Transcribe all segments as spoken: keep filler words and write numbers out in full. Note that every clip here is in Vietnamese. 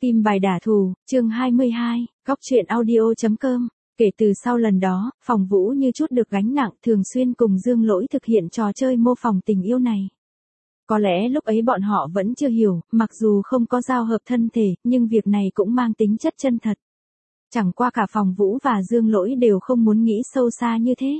Kim bài đả thù, chương hai mươi hai, góc truyện audio chấm com. Kể từ sau lần đó, Phòng Vũ như chút được gánh nặng, thường xuyên cùng Dương Lỗi thực hiện trò chơi mô phỏng tình yêu này. Có lẽ lúc ấy bọn họ vẫn chưa hiểu, mặc dù không có giao hợp thân thể, nhưng việc này cũng mang tính chất chân thật. Chẳng qua cả Phòng Vũ và Dương Lỗi đều không muốn nghĩ sâu xa như thế.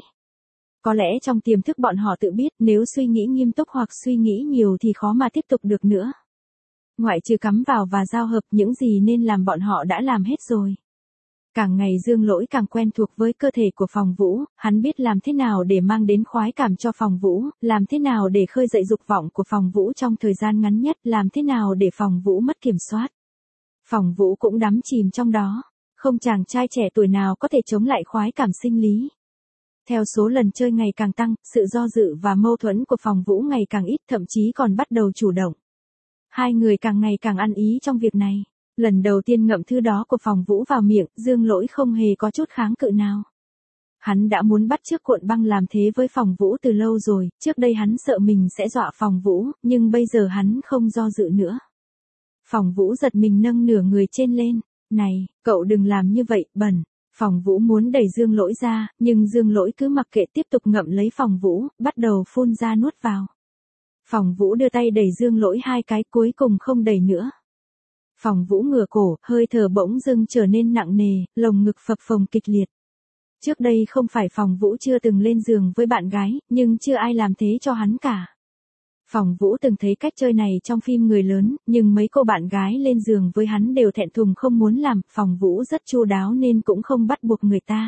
Có lẽ trong tiềm thức bọn họ tự biết, nếu suy nghĩ nghiêm túc hoặc suy nghĩ nhiều thì khó mà tiếp tục được nữa. Ngoại trừ cắm vào và giao hợp, những gì nên làm bọn họ đã làm hết rồi. Càng ngày Dương Lỗi càng quen thuộc với cơ thể của Phòng Vũ, hắn biết làm thế nào để mang đến khoái cảm cho Phòng Vũ, làm thế nào để khơi dậy dục vọng của Phòng Vũ trong thời gian ngắn nhất, làm thế nào để Phòng Vũ mất kiểm soát. Phòng Vũ cũng đắm chìm trong đó, không chàng trai trẻ tuổi nào có thể chống lại khoái cảm sinh lý. Theo số lần chơi ngày càng tăng, sự do dự và mâu thuẫn của Phòng Vũ ngày càng ít, thậm chí còn bắt đầu chủ động. Hai người càng ngày càng ăn ý trong việc này. Lần đầu tiên ngậm thứ đó của Phòng Vũ vào miệng, Dương Lỗi không hề có chút kháng cự nào. Hắn đã muốn bắt chước cuộn băng làm thế với Phòng Vũ từ lâu rồi, trước đây hắn sợ mình sẽ dọa Phòng Vũ, nhưng bây giờ hắn không do dự nữa. Phòng Vũ giật mình nâng nửa người trên lên, này, cậu đừng làm như vậy, bẩn. Phòng Vũ muốn đẩy Dương Lỗi ra, nhưng Dương Lỗi cứ mặc kệ tiếp tục ngậm lấy Phòng Vũ, bắt đầu phun ra nuốt vào. Phòng Vũ đưa tay đẩy Dương Lỗi hai cái, cuối cùng không đẩy nữa. Phòng Vũ ngửa cổ, hơi thở bỗng dưng trở nên nặng nề, lồng ngực phập phồng kịch liệt. Trước đây không phải Phòng Vũ chưa từng lên giường với bạn gái, nhưng chưa ai làm thế cho hắn cả. Phòng Vũ từng thấy cách chơi này trong phim người lớn, nhưng mấy cô bạn gái lên giường với hắn đều thẹn thùng không muốn làm, Phòng Vũ rất chu đáo nên cũng không bắt buộc người ta.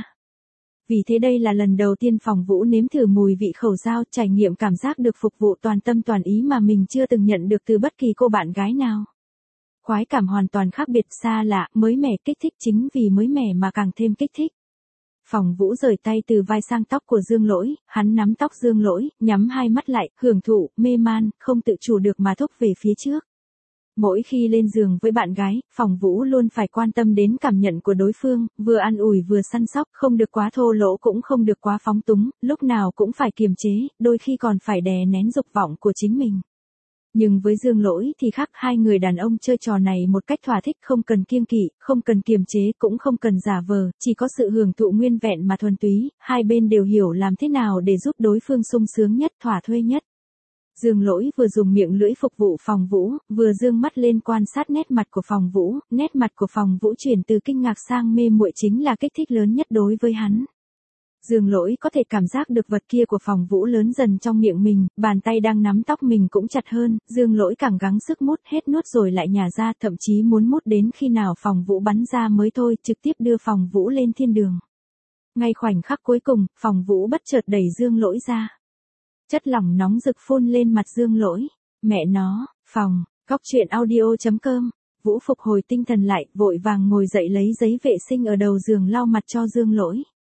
Vì thế đây là lần đầu tiên Phòng Vũ nếm thử mùi vị khẩu dao, trải nghiệm cảm giác được phục vụ toàn tâm toàn ý mà mình chưa từng nhận được từ bất kỳ cô bạn gái nào. Khoái cảm hoàn toàn khác biệt, xa lạ, mới mẻ, kích thích, chính vì mới mẻ mà càng thêm kích thích. Phòng Vũ rời tay từ vai sang tóc của Dương Lỗi, hắn nắm tóc Dương Lỗi, nhắm hai mắt lại, hưởng thụ, mê man, không tự chủ được mà thúc về phía trước. Mỗi khi lên giường với bạn gái, Phòng Vũ luôn phải quan tâm đến cảm nhận của đối phương, vừa an ủi vừa săn sóc, không được quá thô lỗ cũng không được quá phóng túng, lúc nào cũng phải kiềm chế, đôi khi còn phải đè nén dục vọng của chính mình. Nhưng với Dương Lỗi thì khác, hai người đàn ông chơi trò này một cách thỏa thích, không cần kiêng kỵ, không cần kiềm chế, cũng không cần giả vờ, chỉ có sự hưởng thụ nguyên vẹn mà thuần túy, hai bên đều hiểu làm thế nào để giúp đối phương sung sướng nhất, thỏa thuê nhất. Dương Lỗi vừa dùng miệng lưỡi phục vụ Phòng Vũ, vừa dương mắt lên quan sát nét mặt của Phòng Vũ, nét mặt của Phòng Vũ chuyển từ kinh ngạc sang mê muội chính là kích thích lớn nhất đối với hắn. Dương Lỗi có thể cảm giác được vật kia của Phòng Vũ lớn dần trong miệng mình, bàn tay đang nắm tóc mình cũng chặt hơn, Dương Lỗi càng gắng sức mút hết nuốt rồi lại nhả ra, thậm chí muốn mút đến khi nào Phòng Vũ bắn ra mới thôi, trực tiếp đưa Phòng Vũ lên thiên đường. Ngay khoảnh khắc cuối cùng, Phòng Vũ bất chợt đẩy Dương Lỗi ra. Chất lỏng nóng rực phun lên mặt Dương Lỗi. Mẹ nó, phòng, góc truyện audio chấm com. Vũ phục hồi tinh thần lại, vội vàng ngồi dậy lấy giấy vệ sinh ở đầu giường lau mặt cho Dương Lỗi.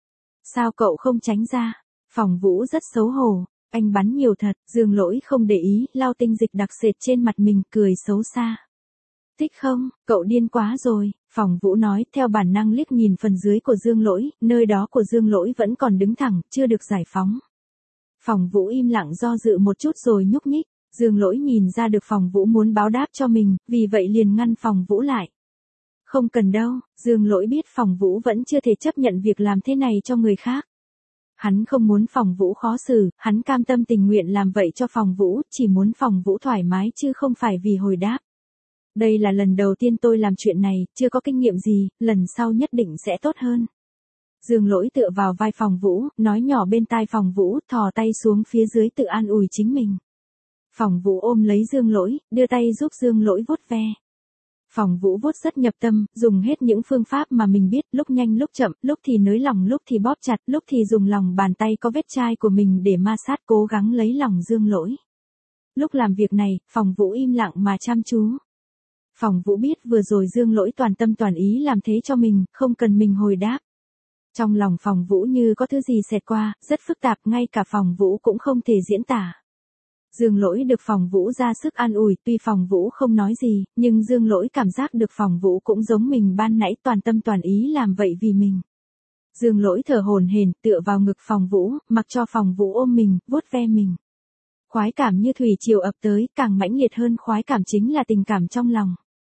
Sao cậu không tránh ra? Phòng Vũ rất xấu hổ. Anh bắn nhiều thật, Dương Lỗi không để ý, lau tinh dịch đặc sệt trên mặt mình, cười xấu xa. Thích không, cậu điên quá rồi, Phòng Vũ nói, theo bản năng liếc nhìn phần dưới của Dương Lỗi, nơi đó của Dương Lỗi vẫn còn đứng thẳng, chưa được giải phóng. Phòng Vũ im lặng do dự một chút rồi nhúc nhích, Dương Lỗi nhìn ra được Phòng Vũ muốn báo đáp cho mình, vì vậy liền ngăn Phòng Vũ lại. Không cần đâu, Dương Lỗi biết Phòng Vũ vẫn chưa thể chấp nhận việc làm thế này cho người khác. Hắn không muốn Phòng Vũ khó xử, hắn cam tâm tình nguyện làm vậy cho Phòng Vũ, chỉ muốn Phòng Vũ thoải mái chứ không phải vì hồi đáp. Đây là lần đầu tiên tôi làm chuyện này, chưa có kinh nghiệm gì, lần sau nhất định sẽ tốt hơn. Dương Lỗi tựa vào vai Phòng Vũ, nói nhỏ bên tai Phòng Vũ, thò tay xuống phía dưới tự an ủi chính mình. Phòng Vũ ôm lấy Dương Lỗi, đưa tay giúp Dương Lỗi vuốt ve. Phòng Vũ vuốt rất nhập tâm, dùng hết những phương pháp mà mình biết, lúc nhanh lúc chậm, lúc thì nới lỏng lúc thì bóp chặt, lúc thì dùng lòng bàn tay có vết chai của mình để ma sát, cố gắng lấy lòng Dương Lỗi. Lúc làm việc này, Phòng Vũ im lặng mà chăm chú. Phòng Vũ biết vừa rồi Dương Lỗi toàn tâm toàn ý làm thế cho mình, không cần mình hồi đáp. Trong lòng Phòng Vũ như có thứ gì xẹt qua, rất phức tạp, ngay cả Phòng Vũ cũng không thể diễn tả. Dương Lỗi được Phòng Vũ ra sức an ủi, tuy Phòng Vũ không nói gì, nhưng Dương Lỗi cảm giác được Phòng Vũ cũng giống mình ban nãy, toàn tâm toàn ý làm vậy vì mình. Dương Lỗi thở hổn hển, tựa vào ngực Phòng Vũ, mặc cho Phòng Vũ ôm mình, vuốt ve mình. Khoái cảm như thủy triều ập tới, càng mãnh liệt hơn khoái cảm chính là tình cảm trong lòng.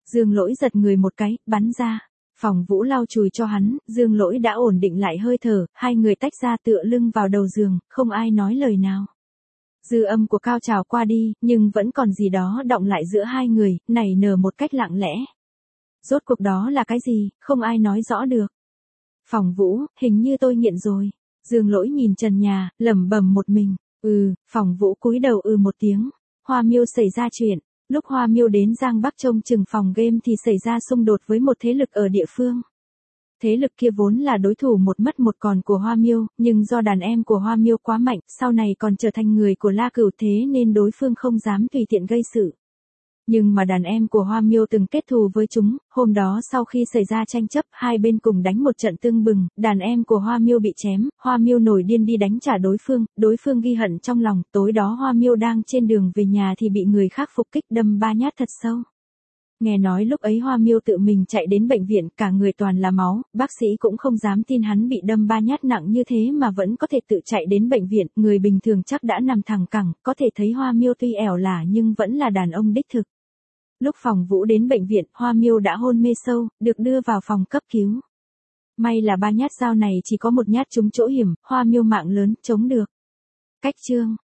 Dương Lỗi giật người một cái, bắn ra. Phòng Vũ lau chùi cho hắn, Dương Lỗi đã ổn định lại hơi thở, hai người tách ra tựa lưng vào đầu giường, không ai nói lời nào. Dư âm của cao trào qua đi, nhưng vẫn còn gì đó đọng lại giữa hai người, nảy nở một cách lặng lẽ. Rốt cuộc đó là cái gì, không ai nói rõ được. Phòng Vũ, hình như tôi nghiện rồi. Dương Lỗi nhìn trần nhà, lẩm bẩm một mình. Ừ, Phòng Vũ cúi đầu ừ một tiếng. Hoa Miêu xảy ra chuyện. Lúc Hoa Miêu đến Giang Bắc trông chừng phòng game thì xảy ra xung đột với một thế lực ở địa phương. Thế lực kia vốn là đối thủ một mất một còn của Hoa Miêu, nhưng do đàn em của Hoa Miêu quá mạnh, sau này còn trở thành người của La Cửu thế nên đối phương không dám tùy tiện gây sự. Nhưng mà đàn em của Hoa Miêu từng kết thù với chúng, hôm đó sau khi xảy ra tranh chấp, hai bên cùng đánh một trận tưng bừng, đàn em của Hoa Miêu bị chém, Hoa Miêu nổi điên đi đánh trả đối phương, đối phương ghi hận trong lòng, tối đó Hoa Miêu đang trên đường về nhà thì bị người khác phục kích đâm ba nhát thật sâu. Nghe nói lúc ấy Hoa Miêu tự mình chạy đến bệnh viện, cả người toàn là máu, bác sĩ cũng không dám tin hắn bị đâm ba nhát nặng như thế mà vẫn có thể tự chạy đến bệnh viện, người bình thường chắc đã nằm thẳng cẳng, có thể thấy Hoa Miêu tuy ẻo lả nhưng vẫn là đàn ông đích thực. Lúc Phòng Vũ đến bệnh viện, Hoa Miêu đã hôn mê sâu, được đưa vào phòng cấp cứu. May là ba nhát dao này chỉ có một nhát trúng chỗ hiểm, Hoa Miêu mạng lớn, chống được. Cách chương